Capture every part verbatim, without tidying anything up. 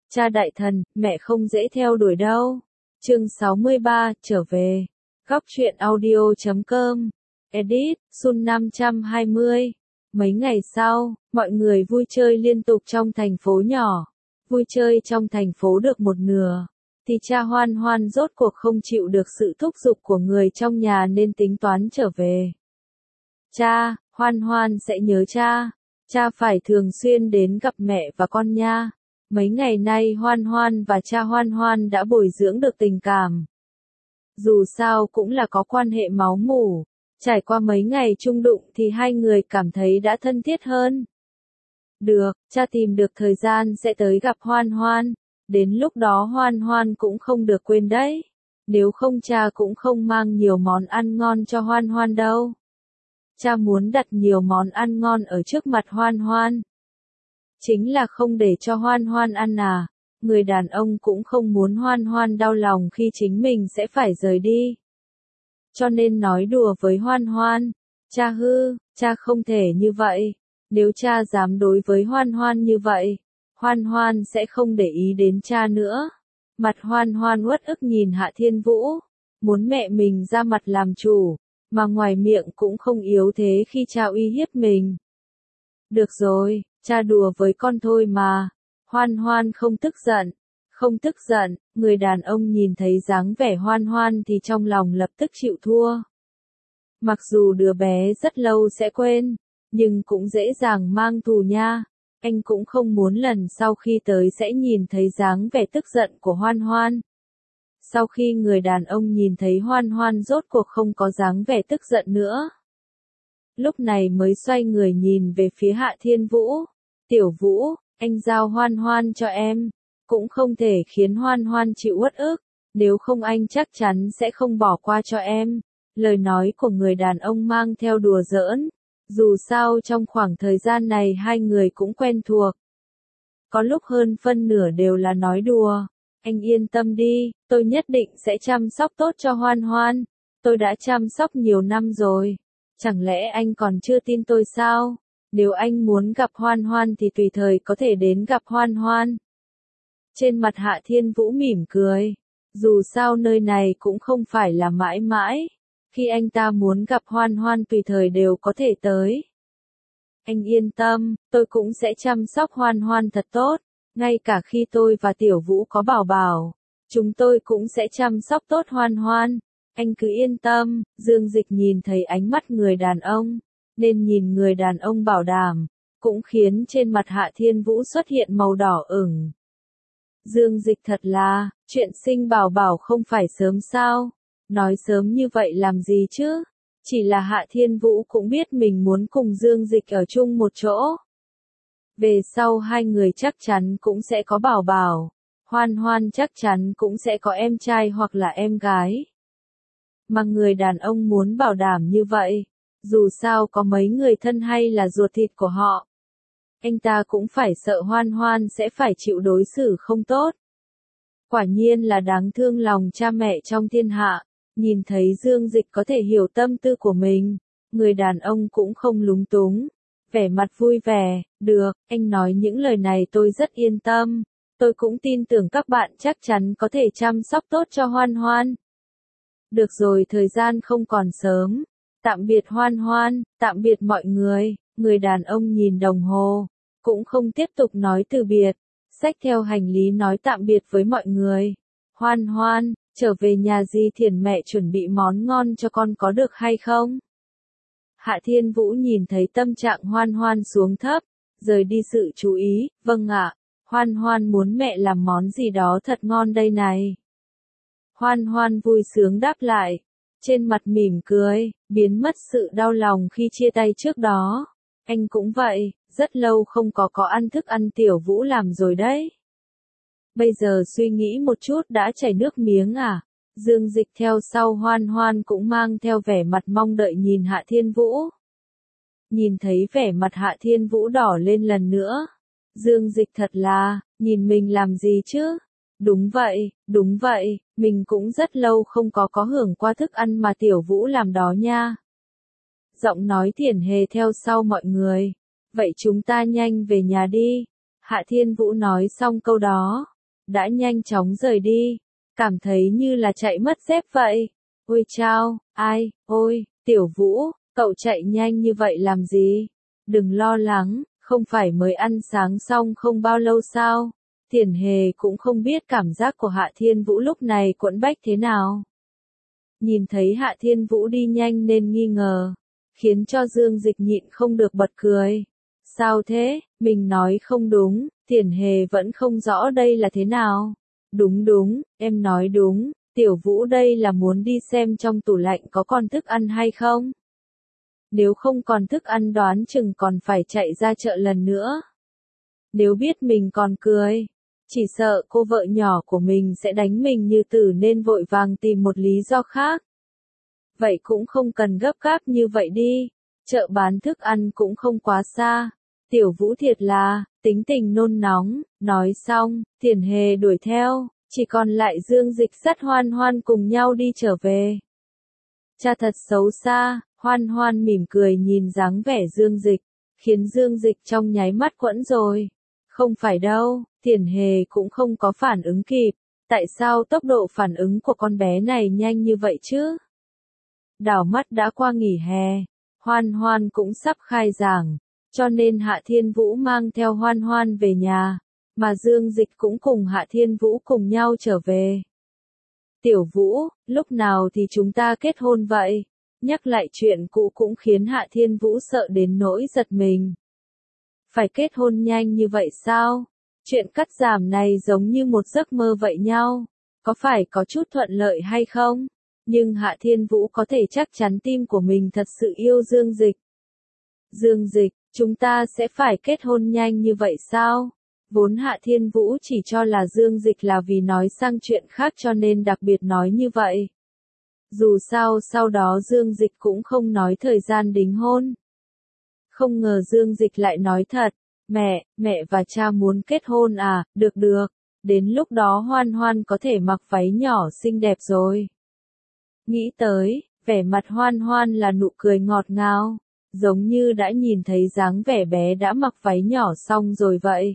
Cha đại thần, mẹ không dễ theo đuổi đâu. Chương sáu mươi ba, trở về. Góc truyện audio chấm com. Edit, Sun năm trăm hai mươi. Mấy ngày sau, mọi người vui chơi liên tục trong thành phố nhỏ. Vui chơi trong thành phố được một nửa, thì cha Hoan Hoan rốt cuộc không chịu được sự thúc giục của người trong nhà nên tính toán trở về. Cha, Hoan Hoan sẽ nhớ cha. Cha phải thường xuyên đến gặp mẹ và con nha. Mấy ngày nay Hoan Hoan và cha Hoan Hoan đã bồi dưỡng được tình cảm. Dù sao cũng là có quan hệ máu mủ. Trải qua mấy ngày chung đụng thì hai người cảm thấy đã thân thiết hơn. Được, cha tìm được thời gian sẽ tới gặp Hoan Hoan. Đến lúc đó Hoan Hoan cũng không được quên đấy. Nếu không cha cũng không mang nhiều món ăn ngon cho Hoan Hoan đâu. Cha muốn đặt nhiều món ăn ngon ở trước mặt Hoan Hoan. Chính là không để cho Hoan Hoan ăn à. Người đàn ông cũng không muốn Hoan Hoan đau lòng khi chính mình sẽ phải rời đi. Cho nên nói đùa với Hoan Hoan. Cha hư, cha không thể như vậy. Nếu cha dám đối với Hoan Hoan như vậy, Hoan Hoan sẽ không để ý đến cha nữa. Mặt Hoan Hoan uất ức nhìn Hạ Thiên Vũ. Muốn mẹ mình ra mặt làm chủ, mà ngoài miệng cũng không yếu thế khi cha uy hiếp mình. Được rồi, cha đùa với con thôi mà. Hoan Hoan không tức giận. Không tức giận, người đàn ông nhìn thấy dáng vẻ Hoan Hoan thì trong lòng lập tức chịu thua. Mặc dù đứa bé rất lâu sẽ quên, nhưng cũng dễ dàng mang thù nha. Anh cũng không muốn lần sau khi tới sẽ nhìn thấy dáng vẻ tức giận của Hoan Hoan. Sau khi người đàn ông nhìn thấy Hoan Hoan rốt cuộc không có dáng vẻ tức giận nữa, lúc này mới xoay người nhìn về phía Hạ Thiên Vũ. Tiểu Vũ, anh giao Hoan Hoan cho em. Cũng không thể khiến Hoan Hoan chịu uất ức. Nếu không anh chắc chắn sẽ không bỏ qua cho em. Lời nói của người đàn ông mang theo đùa giỡn. Dù sao trong khoảng thời gian này hai người cũng quen thuộc. Có lúc hơn phân nửa đều là nói đùa. Anh yên tâm đi, tôi nhất định sẽ chăm sóc tốt cho Hoan Hoan. Tôi đã chăm sóc nhiều năm rồi. Chẳng lẽ anh còn chưa tin tôi sao? Nếu anh muốn gặp Hoan Hoan thì tùy thời có thể đến gặp Hoan Hoan. Trên mặt Hạ Thiên Vũ mỉm cười. Dù sao nơi này cũng không phải là mãi mãi. Khi anh ta muốn gặp Hoan Hoan tùy thời đều có thể tới. Anh yên tâm, tôi cũng sẽ chăm sóc Hoan Hoan thật tốt. Ngay cả khi tôi và Tiểu Vũ có bảo bảo, chúng tôi cũng sẽ chăm sóc tốt Hoan Hoan. Anh cứ yên tâm. Dương Dịch nhìn thấy ánh mắt người đàn ông, nên nhìn người đàn ông bảo đảm, cũng khiến trên mặt Hạ Thiên Vũ xuất hiện màu đỏ ửng. Dương Dịch thật là, chuyện sinh bảo bảo không phải sớm sao? Nói sớm như vậy làm gì chứ? Chỉ là Hạ Thiên Vũ cũng biết mình muốn cùng Dương Dịch ở chung một chỗ. Về sau hai người chắc chắn cũng sẽ có bảo bảo. Hoan Hoan chắc chắn cũng sẽ có em trai hoặc là em gái. Mà người đàn ông muốn bảo đảm như vậy. Dù sao có mấy người thân hay là ruột thịt của họ, anh ta cũng phải sợ Hoan Hoan sẽ phải chịu đối xử không tốt. Quả nhiên là đáng thương lòng cha mẹ trong thiên hạ. Nhìn thấy Dương Dịch có thể hiểu tâm tư của mình, người đàn ông cũng không lúng túng. Vẻ mặt vui vẻ, được, anh nói những lời này tôi rất yên tâm. Tôi cũng tin tưởng các bạn chắc chắn có thể chăm sóc tốt cho Hoan Hoan. Được rồi, thời gian không còn sớm. Tạm biệt Hoan Hoan, tạm biệt mọi người. Người đàn ông nhìn đồng hồ, cũng không tiếp tục nói từ biệt. Xách theo hành lý nói tạm biệt với mọi người. Hoan Hoan, trở về nhà Di Thiển mẹ chuẩn bị món ngon cho con có được hay không? Hạ Thiên Vũ nhìn thấy tâm trạng Hoan Hoan xuống thấp, rời đi sự chú ý. Vâng ạ, Hoan Hoan muốn mẹ làm món gì đó thật ngon đây này. Hoan Hoan vui sướng đáp lại, trên mặt mỉm cười, biến mất sự đau lòng khi chia tay trước đó. Anh cũng vậy, rất lâu không có có ăn thức ăn Tiểu Vũ làm rồi đấy. Bây giờ suy nghĩ một chút đã chảy nước miếng à. Dương Dịch theo sau Hoan Hoan cũng mang theo vẻ mặt mong đợi nhìn Hạ Thiên Vũ. Nhìn thấy vẻ mặt Hạ Thiên Vũ đỏ lên lần nữa. Dương Dịch thật là, nhìn mình làm gì chứ? Đúng vậy, đúng vậy, mình cũng rất lâu không có có hưởng qua thức ăn mà Tiểu Vũ làm đó nha. Giọng nói Thiển Hề theo sau mọi người. Vậy chúng ta nhanh về nhà đi. Hạ Thiên Vũ nói xong câu đó, đã nhanh chóng rời đi, cảm thấy như là chạy mất dép vậy. Ôi chao, ai, ôi, Tiểu Vũ, cậu chạy nhanh như vậy làm gì? Đừng lo lắng, không phải mới ăn sáng xong không bao lâu sao? Tiền Hề cũng không biết cảm giác của Hạ Thiên Vũ lúc này quẫn bách thế nào. Nhìn thấy Hạ Thiên Vũ đi nhanh nên nghi ngờ, khiến cho Dương Dịch nhịn không được bật cười. Sao thế, mình nói không đúng, Tiền Hề vẫn không rõ đây là thế nào. Đúng đúng, em nói đúng, Tiểu Vũ đây là muốn đi xem trong tủ lạnh có còn thức ăn hay không? Nếu không còn thức ăn đoán chừng còn phải chạy ra chợ lần nữa. Nếu biết mình còn cười, chỉ sợ cô vợ nhỏ của mình sẽ đánh mình như tử nên vội vàng tìm một lý do khác. Vậy cũng không cần gấp gáp như vậy đi, chợ bán thức ăn cũng không quá xa. Tiểu Vũ thiệt là, tính tình nôn nóng, nói xong, Tiền Hề đuổi theo, chỉ còn lại Dương Dịch dắt Hoan Hoan cùng nhau đi trở về. Cha thật xấu xa, Hoan Hoan mỉm cười nhìn dáng vẻ Dương Dịch, khiến Dương Dịch trong nháy mắt quẫn rồi. Không phải đâu, Tiền Hề cũng không có phản ứng kịp, tại sao tốc độ phản ứng của con bé này nhanh như vậy chứ? Đảo mắt đã qua nghỉ hè, Hoan Hoan cũng sắp khai giảng, cho nên Hạ Thiên Vũ mang theo Hoan Hoan về nhà, mà Dương Dịch cũng cùng Hạ Thiên Vũ cùng nhau trở về. Tiểu Vũ, lúc nào thì chúng ta kết hôn vậy? Nhắc lại chuyện cũ cũng khiến Hạ Thiên Vũ sợ đến nỗi giật mình. Phải kết hôn nhanh như vậy sao? Chuyện cắt giảm này giống như một giấc mơ vậy nhau. Có phải có chút thuận lợi hay không? Nhưng Hạ Thiên Vũ có thể chắc chắn tim của mình thật sự yêu Dương Dịch. Dương Dịch, chúng ta sẽ phải kết hôn nhanh như vậy sao? Vốn Hạ Thiên Vũ chỉ cho là Dương Dịch là vì nói sang chuyện khác cho nên đặc biệt nói như vậy. Dù sao sau đó Dương Dịch cũng không nói thời gian đính hôn. Không ngờ Dương Dịch lại nói thật, mẹ, mẹ và cha muốn kết hôn à, được được, đến lúc đó Hoan Hoan có thể mặc váy nhỏ xinh đẹp rồi. Nghĩ tới, vẻ mặt Hoan Hoan là nụ cười ngọt ngào, giống như đã nhìn thấy dáng vẻ bé đã mặc váy nhỏ xong rồi vậy.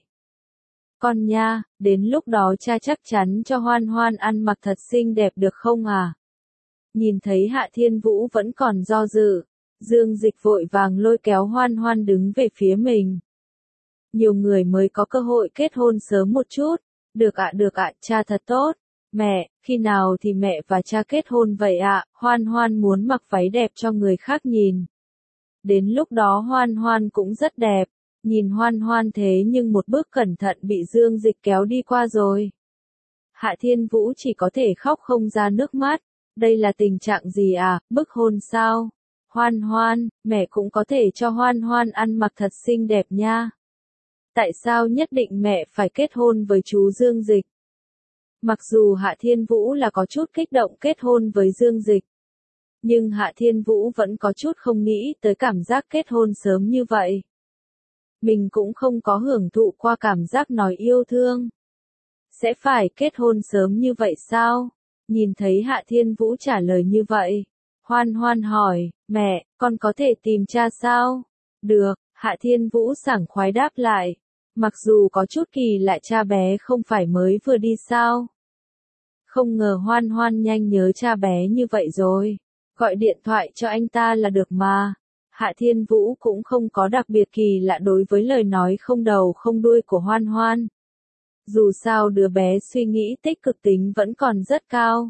Con nha, đến lúc đó cha chắc chắn cho Hoan Hoan ăn mặc thật xinh đẹp được không à? Nhìn thấy Hạ Thiên Vũ vẫn còn do dự, Dương Dịch vội vàng lôi kéo Hoan Hoan đứng về phía mình. Nhiều người mới có cơ hội kết hôn sớm một chút. Được ạ, được ạ, cha thật tốt. Mẹ, khi nào thì mẹ và cha kết hôn vậy ạ? Hoan Hoan muốn mặc váy đẹp cho người khác nhìn. Đến lúc đó Hoan Hoan cũng rất đẹp. Nhìn Hoan Hoan thế nhưng một bước cẩn thận bị Dương Dịch kéo đi qua rồi. Hạ Thiên Vũ chỉ có thể khóc không ra nước mắt. Đây là tình trạng gì à, bức hôn sao? Hoan Hoan, mẹ cũng có thể cho Hoan Hoan ăn mặc thật xinh đẹp nha. Tại sao nhất định mẹ phải kết hôn với chú Dương Dịch? Mặc dù Hạ Thiên Vũ là có chút kích động kết hôn với Dương Dịch, nhưng Hạ Thiên Vũ vẫn có chút không nghĩ tới cảm giác kết hôn sớm như vậy. Mình cũng không có hưởng thụ qua cảm giác nói yêu thương. Sẽ phải kết hôn sớm như vậy sao? Nhìn thấy Hạ Thiên Vũ trả lời như vậy, Hoan Hoan hỏi, mẹ, con có thể tìm cha sao? Được, Hạ Thiên Vũ sảng khoái đáp lại. Mặc dù có chút kỳ lạ cha bé không phải mới vừa đi sao? Không ngờ Hoan Hoan nhanh nhớ cha bé như vậy rồi. Gọi điện thoại cho anh ta là được mà. Hạ Thiên Vũ cũng không có đặc biệt kỳ lạ đối với lời nói không đầu không đuôi của Hoan Hoan. Dù sao đứa bé suy nghĩ tích cực tính vẫn còn rất cao.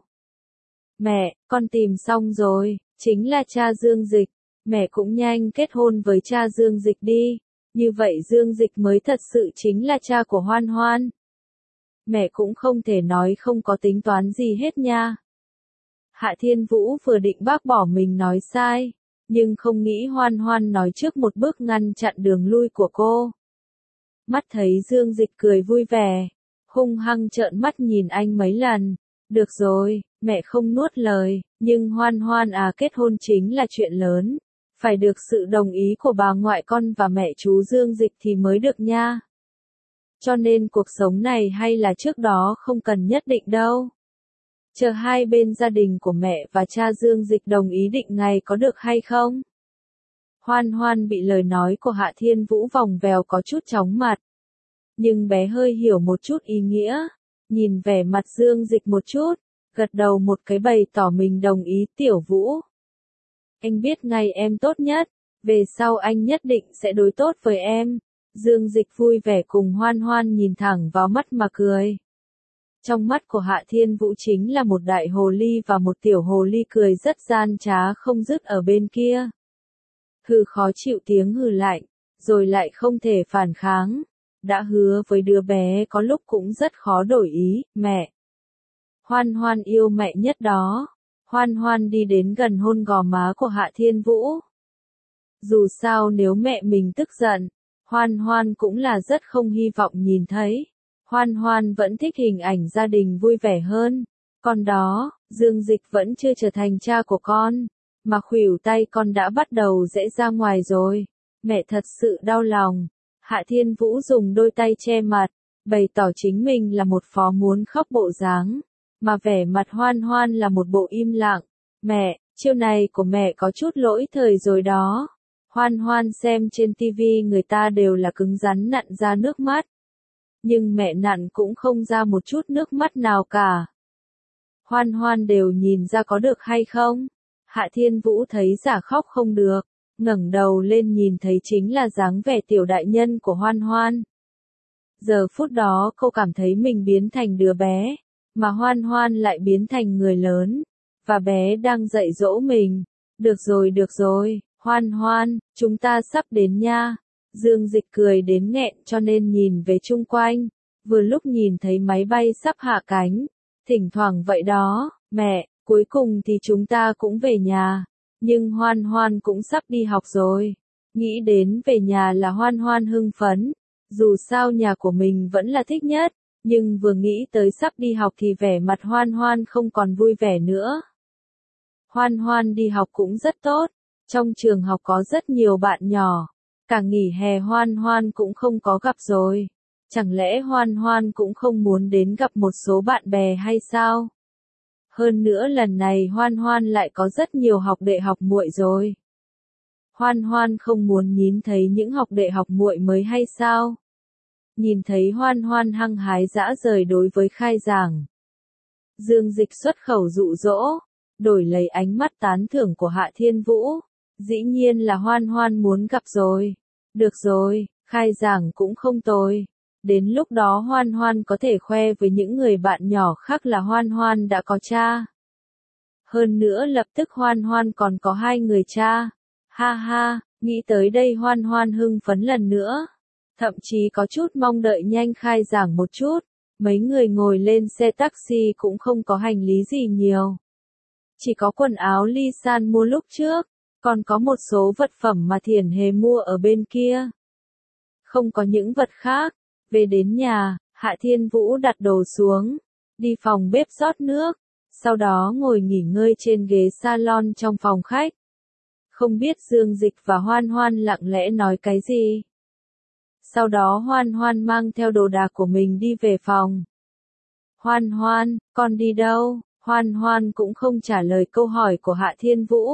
Mẹ, con tìm xong rồi, chính là cha Dương Dịch. Mẹ cũng nhanh kết hôn với cha Dương Dịch đi. Như vậy Dương Dịch mới thật sự chính là cha của Hoan Hoan. Mẹ cũng không thể nói không có tính toán gì hết nha. Hạ Thiên Vũ vừa định bác bỏ mình nói sai, nhưng không nghĩ Hoan Hoan nói trước một bước ngăn chặn đường lui của cô. Mắt thấy Dương Dịch cười vui vẻ, hung hăng trợn mắt nhìn anh mấy lần. Được rồi, mẹ không nuốt lời, nhưng Hoan Hoan à, kết hôn chính là chuyện lớn. Phải được sự đồng ý của bà ngoại con và mẹ chú Dương Dịch thì mới được nha. Cho nên cuộc sống này hay là trước đó không cần nhất định đâu. Chờ hai bên gia đình của mẹ và cha Dương Dịch đồng ý định ngày có được hay không? Hoan Hoan bị lời nói của Hạ Thiên Vũ vòng vèo có chút chóng mặt. Nhưng bé hơi hiểu một chút ý nghĩa. nhìn vẻ mặt Dương Dịch một chút, gật đầu một cái bày tỏ mình đồng ý. Tiểu Vũ, anh biết ngay em tốt nhất, về sau anh nhất định sẽ đối tốt với em. Dương Dịch vui vẻ cùng Hoan Hoan nhìn thẳng vào mắt mà cười. Trong mắt của Hạ Thiên Vũ chính là một đại hồ ly và một tiểu hồ ly cười rất gian trá không dứt ở bên kia. Hừ, khó chịu tiếng hừ lạnh, rồi lại không thể phản kháng. Đã hứa với đứa bé có lúc cũng rất khó đổi ý. Mẹ, Hoan Hoan yêu mẹ nhất đó. Hoan Hoan đi đến gần hôn gò má của Hạ Thiên Vũ. Dù sao nếu mẹ mình tức giận, Hoan Hoan cũng là rất không hy vọng nhìn thấy. Hoan Hoan vẫn thích hình ảnh gia đình vui vẻ hơn. Còn đó, Dương Dịch vẫn chưa trở thành cha của con, mà khuỷu tay con đã bắt đầu rẽ ra ngoài rồi. Mẹ thật sự đau lòng. Hạ Thiên Vũ dùng đôi tay che mặt, bày tỏ chính mình là một phó muốn khóc bộ dáng, mà vẻ mặt Hoan Hoan là một bộ im lặng. Mẹ, chiêu này của mẹ có chút lỗi thời rồi đó. Hoan Hoan xem trên tivi người ta đều là cứng rắn nặn ra nước mắt. Nhưng mẹ nặn cũng không ra một chút nước mắt nào cả. Hoan Hoan đều nhìn ra có được hay không? Hạ Thiên Vũ thấy giả khóc không được, ngẩng đầu lên nhìn thấy chính là dáng vẻ tiểu đại nhân của Hoan Hoan. Giờ phút đó cô cảm thấy mình biến thành đứa bé, mà Hoan Hoan lại biến thành người lớn, và bé đang dạy dỗ mình. Được rồi được rồi, Hoan Hoan, chúng ta sắp đến nha. Dương Dịch cười đến nghẹn cho nên nhìn về chung quanh, vừa lúc nhìn thấy máy bay sắp hạ cánh, thỉnh thoảng vậy đó. Mẹ, cuối cùng thì chúng ta cũng về nhà, nhưng Hoan Hoan cũng sắp đi học rồi. Nghĩ đến về nhà là Hoan Hoan hưng phấn, dù sao nhà của mình vẫn là thích nhất, nhưng vừa nghĩ tới sắp đi học thì vẻ mặt Hoan Hoan không còn vui vẻ nữa. Hoan Hoan đi học cũng rất tốt, trong trường học có rất nhiều bạn nhỏ. Cả nghỉ hè Hoan Hoan cũng không có gặp rồi. Chẳng lẽ Hoan Hoan cũng không muốn đến gặp một số bạn bè hay sao? Hơn nữa lần này Hoan Hoan lại có rất nhiều học đệ học muội rồi. Hoan Hoan không muốn nhìn thấy những học đệ học muội mới hay sao? Nhìn thấy Hoan Hoan hăng hái dã rời đối với khai giảng. Dương Dịch xuất khẩu dụ dỗ, đổi lấy ánh mắt tán thưởng của Hạ Thiên Vũ. Dĩ nhiên là Hoan Hoan muốn gặp rồi. Được rồi, khai giảng cũng không tồi. Đến lúc đó Hoan Hoan có thể khoe với những người bạn nhỏ khác là Hoan Hoan đã có cha. Hơn nữa lập tức Hoan Hoan còn có hai người cha. Ha ha, nghĩ tới đây Hoan Hoan hưng phấn lần nữa. Thậm chí có chút mong đợi nhanh khai giảng một chút. Mấy người ngồi lên xe taxi cũng không có hành lý gì nhiều. Chỉ có quần áo Ly San mua lúc trước. Còn có một số vật phẩm mà Thiển Hề mua ở bên kia. Không có những vật khác. Về đến nhà, Hạ Thiên Vũ đặt đồ xuống, đi phòng bếp rót nước, sau đó ngồi nghỉ ngơi trên ghế salon trong phòng khách. Không biết Dương Dịch và Hoan Hoan lặng lẽ nói cái gì. Sau đó Hoan Hoan mang theo đồ đạc của mình đi về phòng. Hoan Hoan, con đi đâu? Hoan Hoan cũng không trả lời câu hỏi của Hạ Thiên Vũ,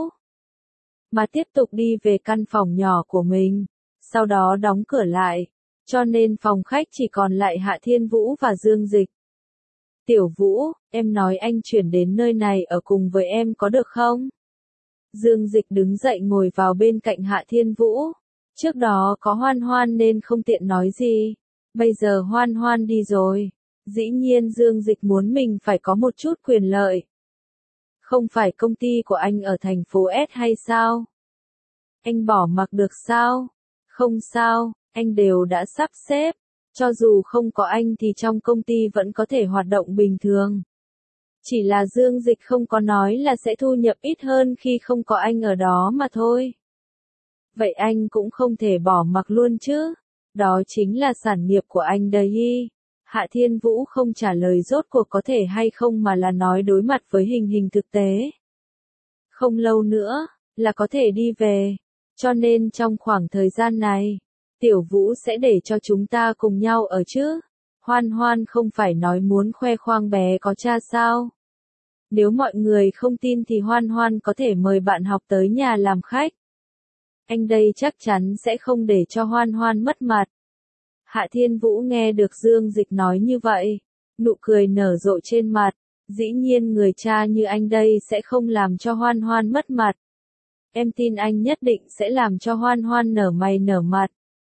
mà tiếp tục đi về căn phòng nhỏ của mình, sau đó đóng cửa lại, cho nên phòng khách chỉ còn lại Hạ Thiên Vũ và Dương Dịch. Tiểu Vũ, em nói anh chuyển đến nơi này ở cùng với em có được không? Dương Dịch đứng dậy ngồi vào bên cạnh Hạ Thiên Vũ. Trước đó có Hoan Hoan nên không tiện nói gì, bây giờ Hoan Hoan đi rồi, dĩ nhiên Dương Dịch muốn mình phải có một chút quyền lợi. Không phải công ty của anh ở thành phố S hay sao? Anh bỏ mặc được sao? Không sao, anh đều đã sắp xếp. Cho dù không có anh thì trong công ty vẫn có thể hoạt động bình thường. Chỉ là Dương Dịch không có nói là sẽ thu nhập ít hơn khi không có anh ở đó mà thôi. Vậy anh cũng không thể bỏ mặc luôn chứ? Đó chính là sản nghiệp của anh đấy. Hạ Thiên Vũ không trả lời rốt cuộc có thể hay không mà là nói đối mặt với hình hình thực tế. Không lâu nữa, là có thể đi về. Cho nên trong khoảng thời gian này, Tiểu Vũ sẽ để cho chúng ta cùng nhau ở chứ. Hoan Hoan không phải nói muốn khoe khoang bé có cha sao? Nếu mọi người không tin thì Hoan Hoan có thể mời bạn học tới nhà làm khách. Anh đây chắc chắn sẽ không để cho Hoan Hoan mất mặt. Hạ Thiên Vũ nghe được Dương Dịch nói như vậy, Nụ cười nở rộ trên mặt, dĩ nhiên người cha như anh đây sẽ không làm cho Hoan Hoan mất mặt. Em tin anh nhất định sẽ làm cho Hoan Hoan nở mày nở mặt.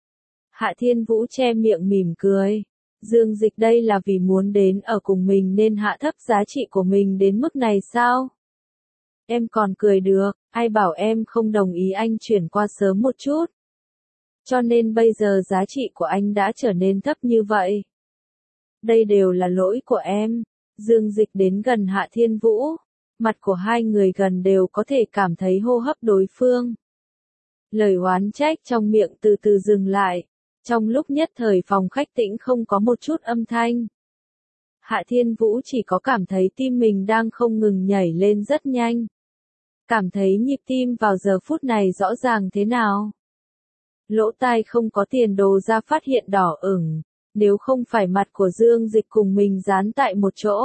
Hạ Thiên Vũ che miệng mỉm cười. Dương Dịch đây là vì muốn đến ở cùng mình nên hạ thấp giá trị của mình đến mức này sao? Em còn cười được, ai bảo em không đồng ý anh chuyển qua sớm một chút. Cho nên bây giờ giá trị của anh đã trở nên thấp như vậy. Đây đều là lỗi của em. Dương Dịch đến gần Hạ Thiên Vũ. Mặt của hai người gần đều có thể cảm thấy hô hấp đối phương. Lời oán trách trong miệng từ từ dừng lại. Trong lúc nhất thời phòng khách tĩnh không có một chút âm thanh. Hạ Thiên Vũ chỉ có cảm thấy tim mình đang không ngừng nhảy lên rất nhanh. Cảm thấy nhịp tim vào giờ phút này rõ ràng thế nào. Lỗ tai không có tiền đồ ra phát hiện đỏ ửng, nếu không phải mặt của Dương Dịch cùng mình dán tại một chỗ.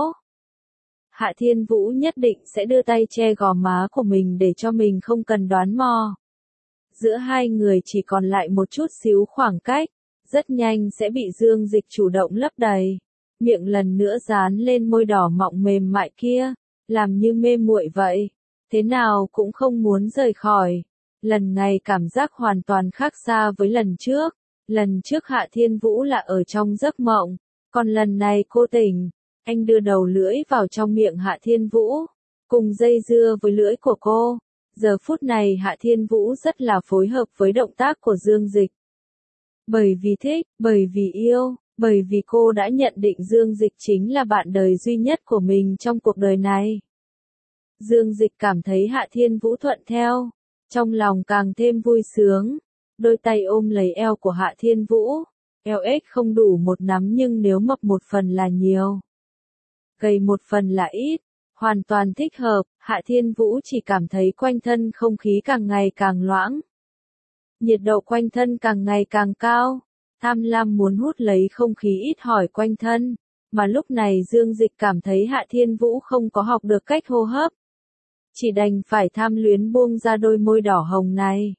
Hạ Thiên Vũ nhất định sẽ đưa tay che gò má của mình để cho mình không cần đoán mò. Giữa hai người chỉ còn lại một chút xíu khoảng cách, rất nhanh sẽ bị Dương Dịch chủ động lấp đầy. Miệng lần nữa dán lên môi đỏ mọng mềm mại kia, làm như mê muội vậy, thế nào cũng không muốn rời khỏi. Lần này cảm giác hoàn toàn khác xa với lần trước, lần trước Hạ Thiên Vũ là ở trong giấc mộng, còn lần này cô tỉnh, anh đưa đầu lưỡi vào trong miệng Hạ Thiên Vũ, cùng dây dưa với lưỡi của cô. Giờ phút này Hạ Thiên Vũ rất là phối hợp với động tác của Dương Dịch. Bởi vì thích, bởi vì yêu, bởi vì cô đã nhận định Dương Dịch chính là bạn đời duy nhất của mình trong cuộc đời này. Dương Dịch cảm thấy Hạ Thiên Vũ thuận theo, trong lòng càng thêm vui sướng, đôi tay ôm lấy eo của Hạ Thiên Vũ, eo ếch không đủ một nắm nhưng nếu mập một phần là nhiều, gầy một phần là ít, hoàn toàn thích hợp. Hạ Thiên Vũ chỉ cảm thấy quanh thân không khí càng ngày càng loãng, nhiệt độ quanh thân càng ngày càng cao, tham lam muốn hút lấy không khí ít hỏi quanh thân, mà lúc này Dương Dịch cảm thấy Hạ Thiên Vũ không có học được cách hô hấp, chỉ đành phải tham luyến buông ra đôi môi đỏ hồng này.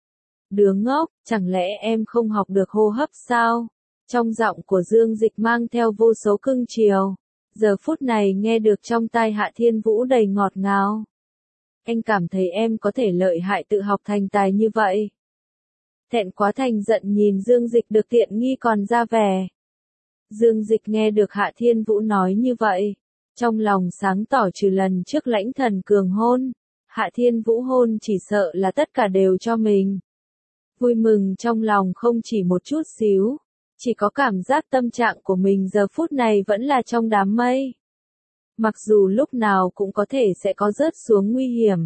Đứa ngốc, chẳng lẽ em không học được hô hấp sao? Trong giọng của Dương Dịch mang theo vô số cưng chiều, giờ phút này nghe được trong tai Hạ Thiên Vũ đầy ngọt ngào. Anh cảm thấy em có thể lợi hại tự học thành tài như vậy. Thẹn quá thành giận nhìn Dương Dịch được tiện nghi còn ra vẻ. Dương Dịch nghe được Hạ Thiên Vũ nói như vậy, trong lòng sáng tỏ trừ lần trước lãnh thần cường hôn, Hạ Thiên Vũ hôn chỉ sợ là tất cả đều cho mình. Vui mừng trong lòng không chỉ một chút xíu, chỉ có cảm giác tâm trạng của mình giờ phút này vẫn là trong đám mây. Mặc dù lúc nào cũng có thể sẽ có rớt xuống nguy hiểm.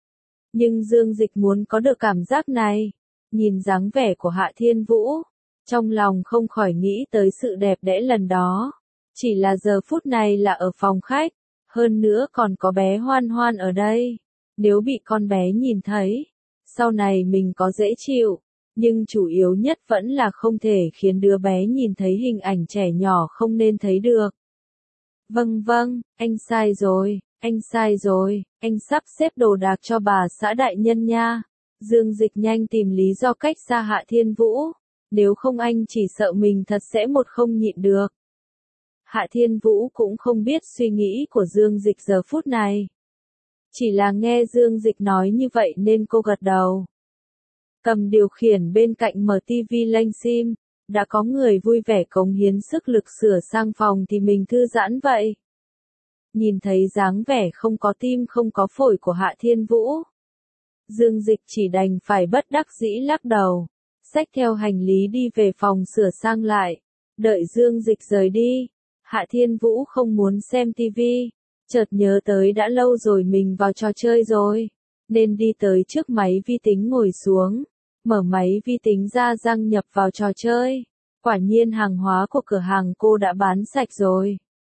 Nhưng Dương Dịch muốn có được cảm giác này, nhìn dáng vẻ của Hạ Thiên Vũ, trong lòng không khỏi nghĩ tới sự đẹp đẽ lần đó. Chỉ là giờ phút này là ở phòng khách, hơn nữa còn có bé Hoan Hoan ở đây. Nếu bị con bé nhìn thấy, sau này mình có dễ chịu, nhưng chủ yếu nhất vẫn là không thể khiến đứa bé nhìn thấy hình ảnh trẻ nhỏ không nên thấy được. Vâng vâng, anh sai rồi, anh sai rồi, anh sắp xếp đồ đạc cho bà xã đại nhân nha. Dương Dịch nhanh tìm lý do cách xa Hạ Thiên Vũ, nếu không anh chỉ sợ mình thật sẽ một không nhịn được. Hạ Thiên Vũ cũng không biết suy nghĩ của Dương Dịch giờ phút này. Chỉ là nghe Dương Dịch nói như vậy nên cô gật đầu. Cầm điều khiển bên cạnh mở tivi lanh sim, đã có người vui vẻ cống hiến sức lực sửa sang phòng thì mình thư giãn vậy. Nhìn thấy dáng vẻ không có tim không có phổi của Hạ Thiên Vũ, Dương Dịch chỉ đành phải bất đắc dĩ lắc đầu, xách theo hành lý đi về phòng sửa sang lại. Đợi Dương Dịch rời đi, Hạ Thiên Vũ không muốn xem tivi, chợt nhớ tới đã lâu rồi mình vào trò chơi rồi, nên đi tới trước máy vi tính ngồi xuống, mở máy vi tính ra đăng nhập vào trò chơi. Quả nhiên hàng hóa của cửa hàng cô đã bán sạch rồi.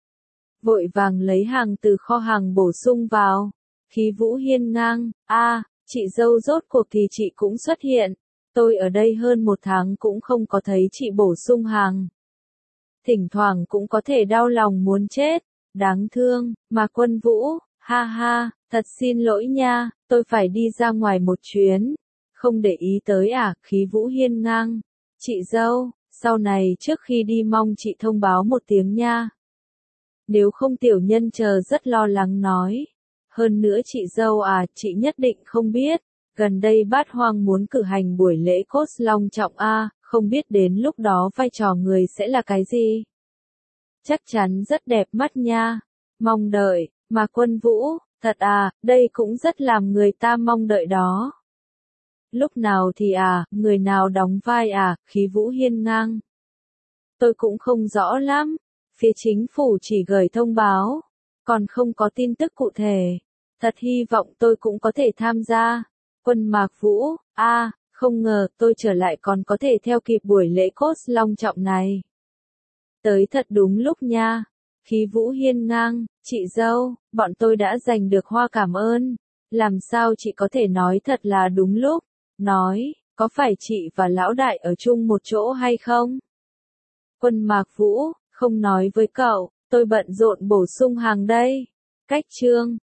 Vội vàng lấy hàng từ kho hàng bổ sung vào. Khí Vũ hiên ngang, a, à, chị dâu rốt cuộc thì chị cũng xuất hiện. Tôi ở đây hơn một tháng cũng không có thấy chị bổ sung hàng. Thỉnh thoảng cũng có thể đau lòng muốn chết. Đáng thương, mà Quân Vũ, ha ha, thật xin lỗi nha, tôi phải đi ra ngoài một chuyến. Không để ý tới à, Khí Vũ hiên ngang. Chị dâu, sau này trước khi đi mong chị thông báo một tiếng nha. Nếu không tiểu nhân chờ rất lo lắng nói. Hơn nữa chị dâu à, chị nhất định không biết. Gần đây Bát Hoang muốn cử hành buổi lễ cốt long trọng a, không biết đến lúc đó vai trò người sẽ là cái gì. Chắc chắn rất đẹp mắt nha. Mong đợi, mà Quân Vũ, thật à, đây cũng rất làm người ta mong đợi đó. Lúc nào thì à, người nào đóng vai à, Khí Vũ hiên ngang. Tôi cũng không rõ lắm, phía chính phủ chỉ gửi thông báo, còn không có tin tức cụ thể. Thật hy vọng tôi cũng có thể tham gia. Quân Mạc Vũ, a, à, không ngờ tôi trở lại còn có thể theo kịp buổi lễ cốt long trọng này. Tới thật đúng lúc nha. Khí Vũ hiên ngang, chị dâu, bọn tôi đã giành được hoa cảm ơn. Làm sao chị có thể nói thật là đúng lúc? Nói, có phải chị và lão đại ở chung một chỗ hay không? Quân Mạc Vũ, không nói với cậu, tôi bận rộn bổ sung hàng đây. Cách chương